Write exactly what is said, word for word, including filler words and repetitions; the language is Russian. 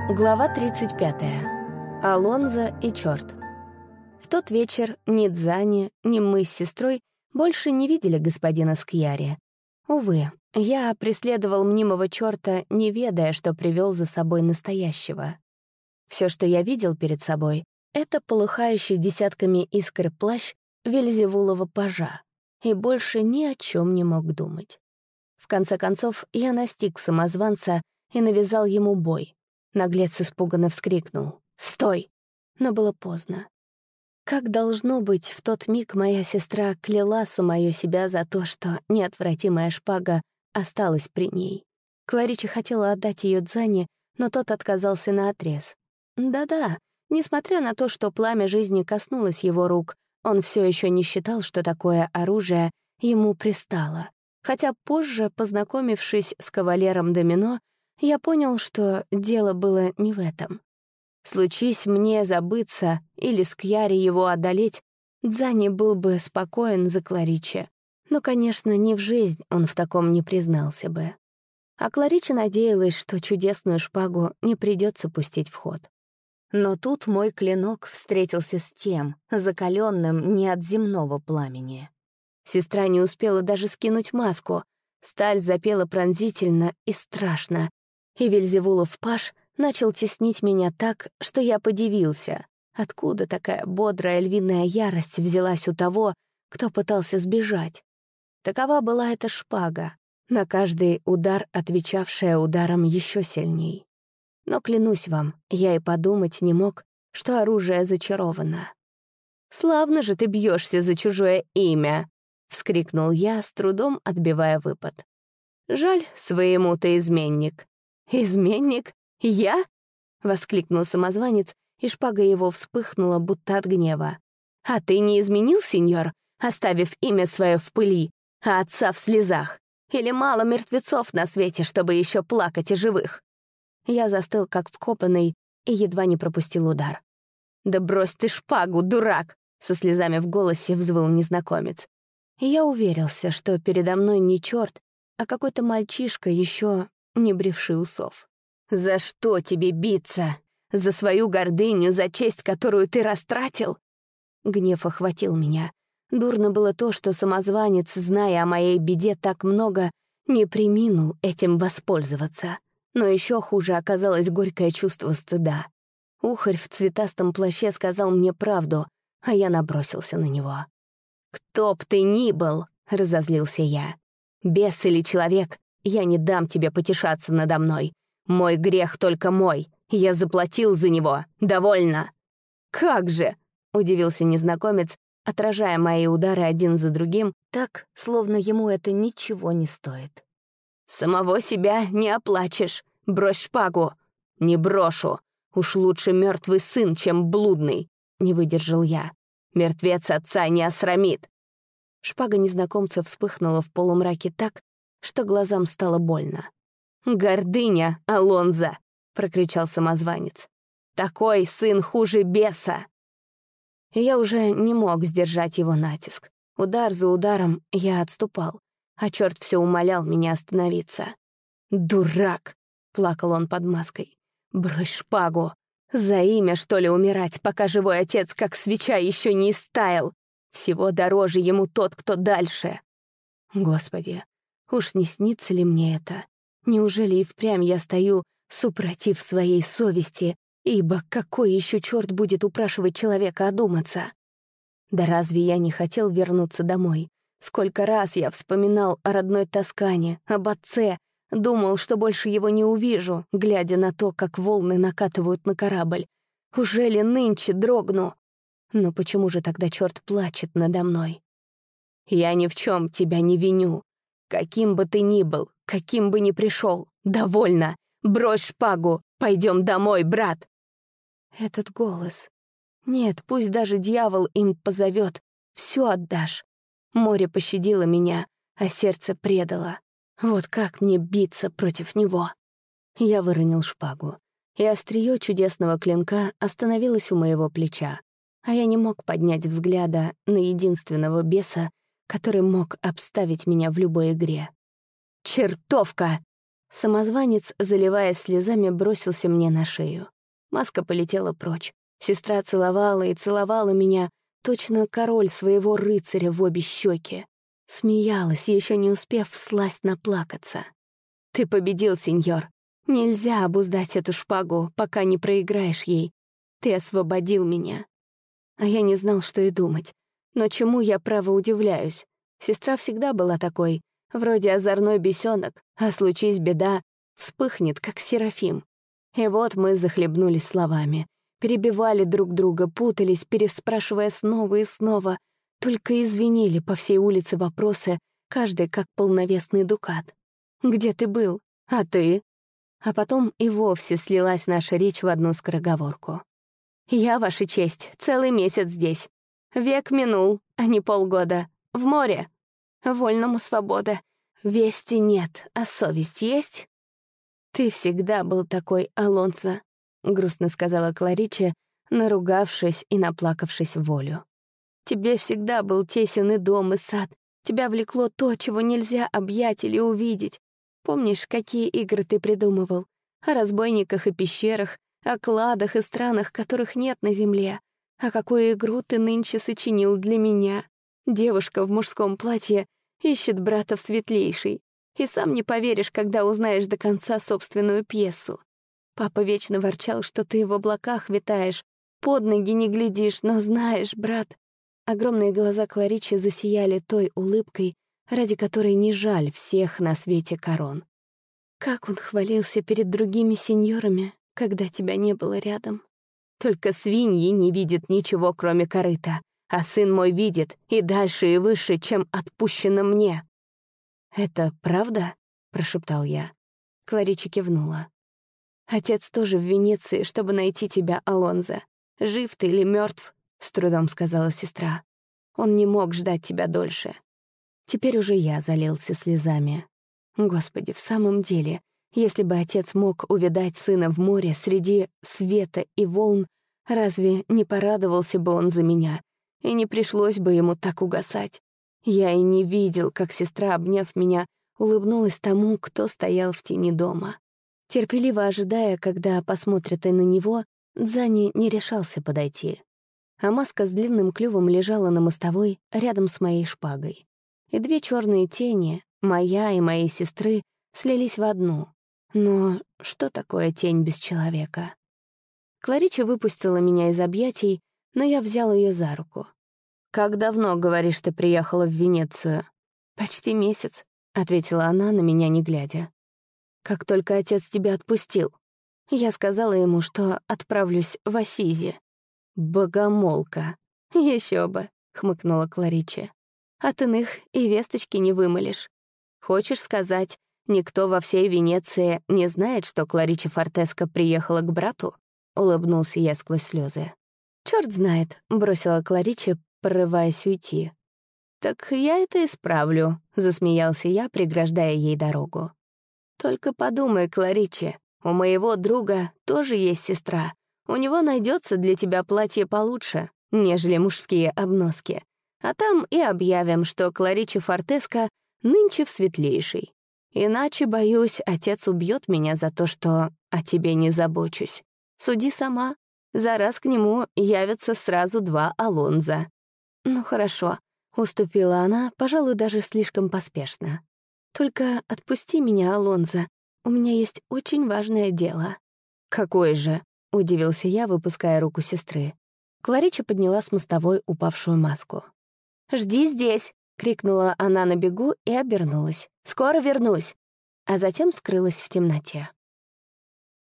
Глава тридцать пятая. Алонзо и черт. В тот вечер ни Дзани, ни мы с сестрой больше не видели господина Скьяри. Увы, я преследовал мнимого черта, не ведая, что привел за собой настоящего. Все, что я видел перед собой, — это полыхающий десятками искр плащ Вельзевулова пажа, и больше ни о чем не мог думать. В конце концов, я настиг самозванца и навязал ему бой. Наглец испуганно вскрикнул «Стой!», но было поздно. Как должно быть, в тот миг моя сестра кляла самое себя за то, что неотвратимая шпага осталась при ней. Кларича хотела отдать ее Дзане, но тот отказался наотрез. Да-да, несмотря на то, что пламя жизни коснулось его рук, он все еще не считал, что такое оружие ему пристало. Хотя позже, познакомившись с кавалером Домино, я понял, что дело было не в этом. Случись мне забыться или Скьяри его одолеть, Дзани был бы спокоен за Клариче. Но, конечно, ни в жизнь он в таком не признался бы. А Кларича надеялась, что чудесную шпагу не придется пустить в ход. Но тут мой клинок встретился с тем, закаленным не от земного пламени. Сестра не успела даже скинуть маску. Сталь запела пронзительно и страшно, и Вельзевулов паж начал теснить меня так, что я подивился, откуда такая бодрая львиная ярость взялась у того, кто пытался сбежать. Такова была эта шпага, на каждый удар отвечавшая ударом еще сильней. Но, клянусь вам, я и подумать не мог, что оружие зачаровано. «Славно же ты бьешься за чужое имя!» — вскрикнул я, с трудом отбивая выпад. «Жаль, своему ты изменник». «Изменник? Я?» — воскликнул самозванец, и шпага его вспыхнула, будто от гнева. «А ты не изменил, сеньор, оставив имя свое в пыли, а отца в слезах? Или мало мертвецов на свете, чтобы еще плакать о живых?» Я застыл, как вкопанный, и едва не пропустил удар. «Да брось ты шпагу, дурак!» — со слезами в голосе взвыл незнакомец. И я уверился, что передо мной не черт, а какой-то мальчишка, еще не бривший усов. «За что тебе биться? За свою гордыню, за честь, которую ты растратил?» Гнев охватил меня. Дурно было то, что самозванец, зная о моей беде так много, не преминул этим воспользоваться. Но еще хуже оказалось горькое чувство стыда. Ухарь в цветастом плаще сказал мне правду, а я набросился на него. «Кто б ты ни был!» — разозлился я. «Бес или человек, я не дам тебе потешаться надо мной. Мой грех только мой. Я заплатил за него. Довольно!» «Как же!» — удивился незнакомец, отражая мои удары один за другим, так, словно ему это ничего не стоит. «Самого себя не оплачешь. Брось шпагу!» «Не брошу. Уж лучше мертвый сын, чем блудный!» — не выдержал я. «Мертвец отца не осрамит!» Шпага незнакомца вспыхнула в полумраке так, что глазам стало больно. «Гордыня, Алонзо!» — прокричал самозванец. «Такой сын хуже беса!» И я уже не мог сдержать его натиск. Удар за ударом я отступал, а черт все умолял меня остановиться. «Дурак!» — плакал он под маской. «Брось шпагу! За имя, что ли, умирать, пока живой отец, как свеча, еще не истаял? Всего дороже ему тот, кто дальше!» Господи, уж не снится ли мне это? Неужели и впрямь я стою, супротив своей совести, ибо какой еще черт будет упрашивать человека одуматься? Да разве я не хотел вернуться домой? Сколько раз я вспоминал о родной Тоскане, об отце, думал, что больше его не увижу, глядя на то, как волны накатывают на корабль. Уже ли нынче дрогну? Но почему же тогда черт плачет надо мной? «Я ни в чем тебя не виню. Каким бы ты ни был, каким бы ни пришел, довольно. Брось шпагу, пойдем домой, брат!» Этот голос. Нет, пусть даже дьявол им позовет, все отдашь. Море пощадило меня, а сердце предало. Вот как мне биться против него? Я выронил шпагу, и острие чудесного клинка остановилось у моего плеча, а я не мог поднять взгляда на единственного беса, который мог обставить меня в любой игре. «Чертовка!» Самозванец, заливаясь слезами, бросился мне на шею. Маска полетела прочь. Сестра целовала и целовала меня, точно король своего рыцаря в обе щеки. Смеялась, еще не успев всласть наплакаться. «Ты победил, сеньор. Нельзя обуздать эту шпагу, пока не проиграешь ей. Ты освободил меня». А я не знал, что и думать. Но чему я, право, удивляюсь? Сестра всегда была такой, вроде озорной бесенок, а случись беда, вспыхнет, как Серафим. И вот мы захлебнулись словами. Перебивали друг друга, путались, переспрашивая снова и снова. Только извинили по всей улице вопросы, каждый как полновесный дукат. «Где ты был? А ты?» А потом и вовсе слилась наша речь в одну скороговорку. «Я, ваша честь, целый месяц здесь. Век минул, а не полгода. В море. Вольному свобода. Вести нет, а совесть есть?» «Ты всегда был такой, Алонсо», — грустно сказала Клариче, наругавшись и наплакавшись в волю. «Тебе всегда был тесен и дом, и сад. Тебя влекло то, чего нельзя объять или увидеть. Помнишь, какие игры ты придумывал? О разбойниках и пещерах, о кладах и странах, которых нет на земле. А какую игру ты нынче сочинил для меня? Девушка в мужском платье ищет брата в светлейший. И сам не поверишь, когда узнаешь до конца собственную пьесу. Папа вечно ворчал, что ты в облаках витаешь, под ноги не глядишь, но знаешь, брат...» Огромные глаза Кларичи засияли той улыбкой, ради которой не жаль всех на свете корон. Как он хвалился перед другими сеньорами, когда тебя не было рядом. Только свиньи не видят ничего, кроме корыта, а сын мой видит и дальше, и выше, чем отпущено мне. «Это правда?» — прошептал я. Кларича кивнула. «Отец тоже в Венеции, чтобы найти тебя, Алонзо. Жив ты или мертв? С трудом сказала сестра. «Он не мог ждать тебя дольше». Теперь уже я залился слезами. Господи, в самом деле, если бы отец мог увидать сына в море среди света и волн, разве не порадовался бы он за меня, и не пришлось бы ему так угасать? Я и не видел, как сестра, обняв меня, улыбнулась тому, кто стоял в тени дома. Терпеливо ожидая, когда посмотрят и на него, Дзани не решался подойти. А маска с длинным клювом лежала на мостовой рядом с моей шпагой. И две черные тени, моя и моей сестры, слились в одну. Но что такое тень без человека? Кларича выпустила меня из объятий, но я взял ее за руку. «Как давно, говоришь, ты приехала в Венецию?» «Почти месяц», — ответила она, на меня не глядя. «Как только отец тебя отпустил». Я сказала ему, что отправлюсь в Ассизи. «Богомолка». «Еще бы», — хмыкнула Кларича. «От иных и весточки не вымолишь. Хочешь сказать, никто во всей Венеции не знает, что Кларича Фортеско приехала к брату?» — улыбнулся я сквозь слезы. «Чёрт знает», — бросила Кларича, порываясь уйти. «Так я это исправлю», — засмеялся я, преграждая ей дорогу. «Только подумай, Кларича, у моего друга тоже есть сестра. У него найдется для тебя платье получше, нежели мужские обноски. А там и объявим, что Кларича Фортеско нынче в светлейшей. Иначе, боюсь, отец убьет меня за то, что о тебе не забочусь. Суди сама. За раз к нему явятся сразу два Алонзо». «Ну хорошо», — уступила она, пожалуй, даже слишком поспешно. «Только отпусти меня, Алонзо. У меня есть очень важное дело». «Какое же?» — удивился я, выпуская руку сестры. Кларича подняла с мостовой упавшую маску. «Жди здесь!» — крикнула она на бегу и обернулась. «Скоро вернусь!» А затем скрылась в темноте.